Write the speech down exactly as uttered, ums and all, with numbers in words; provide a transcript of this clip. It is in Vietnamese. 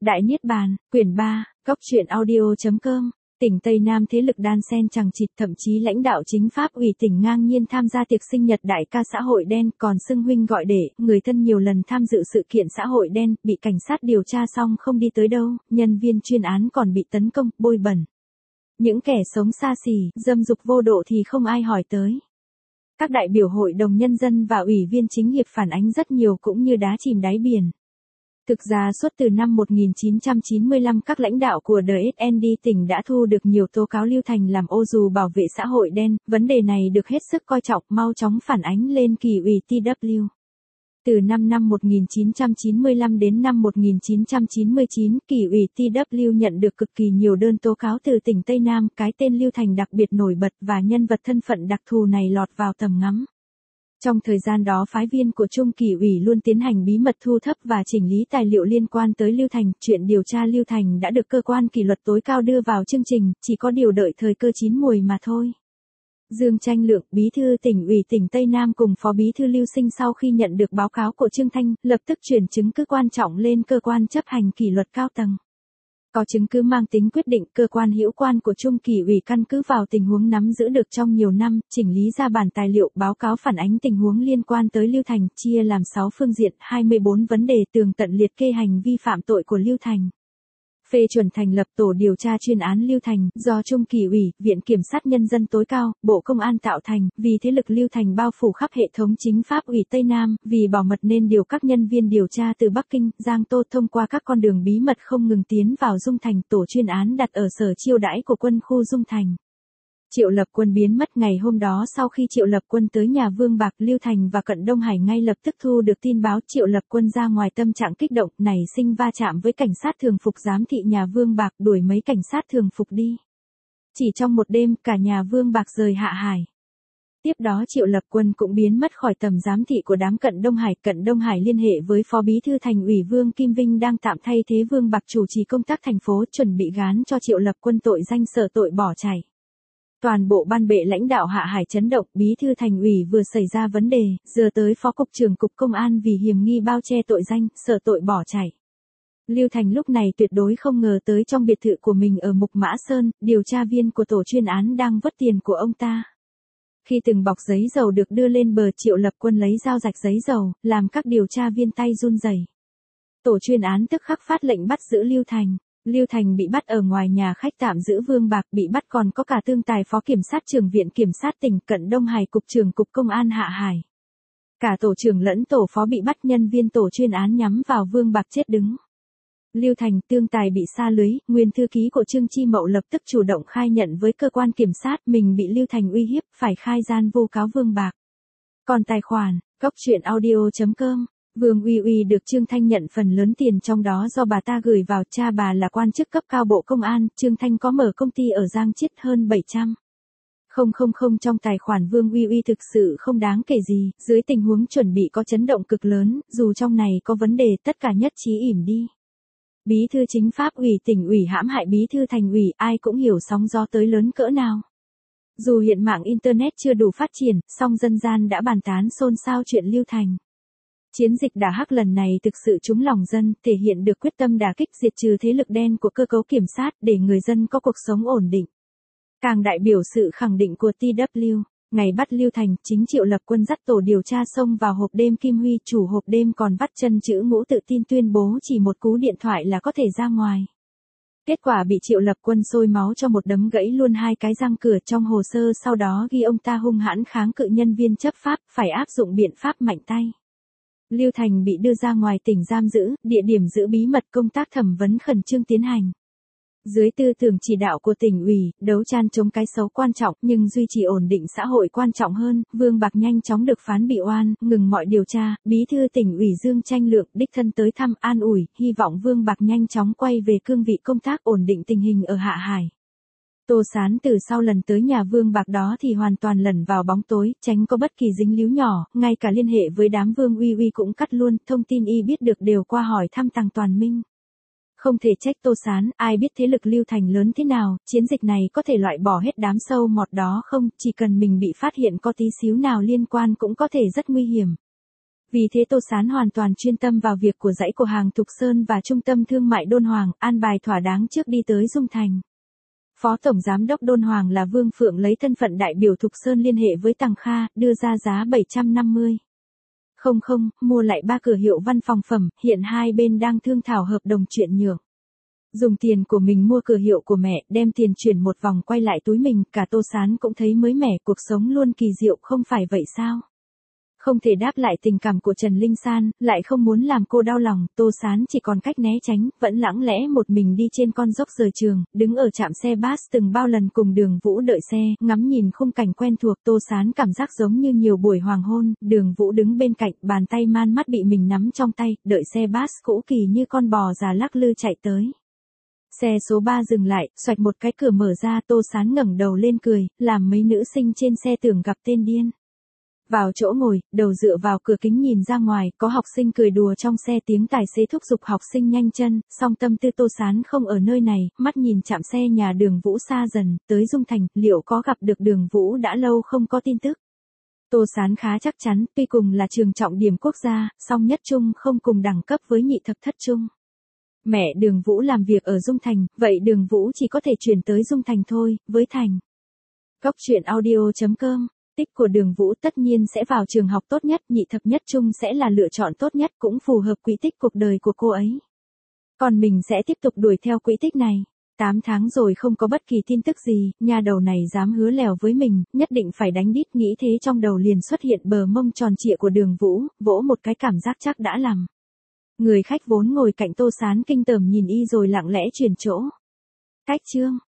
Đại Niết Bàn, quyển ba, góc truyện audio.com. Tỉnh Tây Nam thế lực đan xen chằng chịt, thậm chí lãnh đạo chính pháp ủy tỉnh ngang nhiên tham gia tiệc sinh nhật đại ca xã hội đen, còn xưng huynh gọi đệ, người thân nhiều lần tham dự sự kiện xã hội đen, bị cảnh sát điều tra xong không đi tới đâu, nhân viên chuyên án còn bị tấn công, bôi bẩn. Những kẻ sống xa xỉ, dâm dục vô độ thì không ai hỏi tới. Các đại biểu hội đồng nhân dân và ủy viên chính hiệp phản ánh rất nhiều cũng như đá chìm đáy biển. Thực ra suốt từ năm một nghìn chín trăm chín mươi lăm các lãnh đạo của đê ét en đê tỉnh đã thu được nhiều tố cáo Lưu Thành làm ô dù bảo vệ xã hội đen, vấn đề này được hết sức coi trọng, mau chóng phản ánh lên Kỷ ủy tê vê kép. Từ năm năm một nghìn chín trăm chín mươi lăm đến năm một nghìn chín trăm chín mươi chín, Kỷ ủy tê vê kép nhận được cực kỳ nhiều đơn tố cáo từ tỉnh Tây Nam, cái tên Lưu Thành đặc biệt nổi bật và nhân vật thân phận đặc thù này lọt vào tầm ngắm. Trong thời gian đó phái viên của Trung Kỷ ủy luôn tiến hành bí mật thu thập và chỉnh lý tài liệu liên quan tới Lưu Thành, chuyện điều tra Lưu Thành đã được cơ quan kỷ luật tối cao đưa vào chương trình, chỉ có điều đợi thời cơ chín muồi mà thôi. Dương Tranh Lượng, bí thư tỉnh ủy tỉnh Tây Nam cùng phó bí thư Lưu Sinh sau khi nhận được báo cáo của Trương Thanh, lập tức chuyển chứng cứ quan trọng lên cơ quan chấp hành kỷ luật cao tầng. Có chứng cứ mang tính quyết định, cơ quan hữu quan của Trung Kỷ ủy căn cứ vào tình huống nắm giữ được trong nhiều năm, chỉnh lý ra bản tài liệu báo cáo phản ánh tình huống liên quan tới Lưu Thành, chia làm sáu phương diện, hai mươi bốn vấn đề tường tận liệt kê hành vi phạm tội của Lưu Thành. Phê chuẩn thành lập tổ điều tra chuyên án Lưu Thành, do Trung Kỷ ủy, Viện Kiểm sát Nhân dân tối cao, Bộ Công an tạo thành, vì thế lực Lưu Thành bao phủ khắp hệ thống chính pháp ủy Tây Nam, vì bảo mật nên điều các nhân viên điều tra từ Bắc Kinh, Giang Tô thông qua các con đường bí mật không ngừng tiến vào Dung Thành, tổ chuyên án đặt ở sở chiêu đãi của quân khu Dung Thành. Triệu Lập Quân biến mất ngày hôm đó. Sau khi Triệu Lập Quân tới nhà Vương Bạc, Lưu Thành và Cận Đông Hải ngay lập tức thu được tin báo. Triệu Lập Quân ra ngoài tâm trạng kích động, nảy sinh va chạm với cảnh sát thường phục giám thị nhà Vương Bạc, đuổi mấy cảnh sát thường phục đi. Chỉ trong một đêm, cả nhà Vương Bạc rời Hạ Hải. Tiếp đó Triệu Lập Quân cũng biến mất khỏi tầm giám thị của đám Cận Đông Hải. Cận Đông Hải liên hệ với Phó Bí thư Thành ủy Vương Kim Vinh đang tạm thay thế Vương Bạc chủ trì công tác thành phố, chuẩn bị gán cho Triệu Lập Quân tội danh sở tội bỏ chạy. Toàn bộ ban bệ lãnh đạo Hạ Hải chấn động, Bí thư Thành ủy vừa xảy ra vấn đề, giờ tới Phó Cục trưởng Cục Công an vì hiềm nghi bao che tội danh, sở tội bỏ chạy. Lưu Thành lúc này tuyệt đối không ngờ tới trong biệt thự của mình ở Mục Mã Sơn, điều tra viên của tổ chuyên án đang vớt tiền của ông ta. Khi từng bọc giấy dầu được đưa lên bờ, Triệu Lập Quân lấy dao rạch giấy dầu, làm các điều tra viên tay run rẩy. Tổ chuyên án tức khắc phát lệnh bắt giữ Lưu Thành. Lưu Thành bị bắt ở ngoài nhà khách tạm giữ Vương Bạc, bị bắt còn có cả Tương Tài Phó Kiểm sát trưởng Viện Kiểm sát tỉnh Cận Đông Hải, Cục trưởng Cục Công an Hạ Hải. Cả tổ trưởng lẫn tổ phó bị bắt, nhân viên tổ chuyên án nhắm vào Vương Bạc chết đứng. Lưu Thành, Tương Tài bị sa lưới, nguyên thư ký của Trương Chi Mậu lập tức chủ động khai nhận với cơ quan kiểm sát mình bị Lưu Thành uy hiếp, phải khai gian vu cáo Vương Bạc. Còn tài khoản, góc truyện audio.com. Vương Uy Uy được Trương Thanh nhận phần lớn tiền trong đó do bà ta gửi vào, cha bà là quan chức cấp cao Bộ Công an, Trương Thanh có mở công ty ở Giang Chiết hơn bảy trăm nghìn trong tài khoản Vương Uy Uy thực sự không đáng kể gì, dưới tình huống chuẩn bị có chấn động cực lớn, dù trong này có vấn đề tất cả nhất trí ỉm đi. Bí thư chính pháp ủy tỉnh ủy hãm hại bí thư thành ủy, ai cũng hiểu sóng gió tới lớn cỡ nào. Dù hiện mạng Internet chưa đủ phát triển, song dân gian đã bàn tán xôn xao chuyện Lưu Thành. Chiến dịch đả hắc lần này thực sự trúng lòng dân, thể hiện được quyết tâm đả kích diệt trừ thế lực đen của cơ cấu kiểm sát để người dân có cuộc sống ổn định. Càng đại biểu sự khẳng định của tê vê kép. Ngày bắt Lưu Thành, chính Triệu Lập Quân dắt tổ điều tra xông vào hộp đêm Kim Huy, chủ hộp đêm còn vắt chân chữ ngũ tự tin tuyên bố chỉ một cú điện thoại là có thể ra ngoài. Kết quả bị Triệu Lập Quân sôi máu cho một đấm gãy luôn hai cái răng cửa. Trong hồ sơ sau đó ghi ông ta hung hãn kháng cự nhân viên chấp pháp, phải áp dụng biện pháp mạnh tay. Lưu Thành bị đưa ra ngoài tỉnh giam giữ, địa điểm giữ bí mật, công tác thẩm vấn khẩn trương tiến hành. Dưới tư tưởng chỉ đạo của tỉnh ủy, đấu tranh chống cái xấu quan trọng nhưng duy trì ổn định xã hội quan trọng hơn, Vương Bạc nhanh chóng được phán bị oan, ngừng mọi điều tra. Bí thư tỉnh ủy Dương Tranh Lượng đích thân tới thăm an ủi, hy vọng Vương Bạc nhanh chóng quay về cương vị công tác, ổn định tình hình ở Hạ Hải. Tô Sán từ sau lần tới nhà Vương Bạc đó thì hoàn toàn lẩn vào bóng tối, tránh có bất kỳ dính líu nhỏ, ngay cả liên hệ với đám Vương Uy Uy cũng cắt luôn, thông tin y biết được đều qua hỏi thăm Tằng Toàn Minh. Không thể trách Tô Sán, ai biết thế lực Lưu Thành lớn thế nào, chiến dịch này có thể loại bỏ hết đám sâu mọt đó không, chỉ cần mình bị phát hiện có tí xíu nào liên quan cũng có thể rất nguy hiểm. Vì thế Tô Sán hoàn toàn chuyên tâm vào việc của dãy của hàng Thục Sơn và trung tâm thương mại Đôn Hoàng, an bài thỏa đáng trước đi tới Dung Thành. Phó Tổng Giám đốc Đôn Hoàng là Vương Phượng lấy thân phận đại biểu Thục Sơn liên hệ với Tằng Kha, đưa ra giá bảy trăm năm mươi. Không không, mua lại ba cửa hiệu văn phòng phẩm, hiện hai bên đang thương thảo hợp đồng chuyển nhượng. Dùng tiền của mình mua cửa hiệu của mẹ, đem tiền chuyển một vòng quay lại túi mình, cả Tô Sán cũng thấy mới mẻ, cuộc sống luôn kỳ diệu, không phải vậy sao? Không thể đáp lại tình cảm của Trần Linh San, lại không muốn làm cô đau lòng, Tô Sán chỉ còn cách né tránh, vẫn lẳng lẽ một mình đi trên con dốc rời trường, đứng ở trạm xe bus từng bao lần cùng Đường Vũ đợi xe, ngắm nhìn khung cảnh quen thuộc, Tô Sán cảm giác giống như nhiều buổi hoàng hôn, Đường Vũ đứng bên cạnh, bàn tay man mắt bị mình nắm trong tay, đợi xe bus cũ kỳ như con bò già lắc lư chạy tới. Xe số ba dừng lại, xoạch một cái cửa mở ra, Tô Sán ngẩng đầu lên cười, làm mấy nữ sinh trên xe tưởng gặp tên điên. Vào chỗ ngồi, đầu dựa vào cửa kính nhìn ra ngoài, có học sinh cười đùa trong xe, tiếng tài xế thúc giục học sinh nhanh chân, song tâm tư Tô Sán không ở nơi này, mắt nhìn chạm xe nhà Đường Vũ xa dần, tới Dung Thành, liệu có gặp được Đường Vũ đã lâu không có tin tức. Tô Sán khá chắc chắn, tuy cùng là trường trọng điểm quốc gia, song nhất trung không cùng đẳng cấp với nhị thập thất trung. Mẹ Đường Vũ làm việc ở Dung Thành, vậy Đường Vũ chỉ có thể chuyển tới Dung Thành thôi, với Thành. Góc truyện audio chấm com. Tích của Đường Vũ tất nhiên sẽ vào trường học tốt nhất, nhị thập nhất trung sẽ là lựa chọn tốt nhất, cũng phù hợp quỹ tích cuộc đời của cô ấy. Còn mình sẽ tiếp tục đuổi theo quỹ tích này. tám tháng rồi không có bất kỳ tin tức gì, nhà đầu này dám hứa lèo với mình, nhất định phải đánh đít, nghĩ thế trong đầu liền xuất hiện bờ mông tròn trịa của Đường Vũ, vỗ một cái cảm giác chắc đã làm. Người khách vốn ngồi cạnh Tô Sán kinh tởm nhìn y rồi lặng lẽ chuyển chỗ. Cách chương.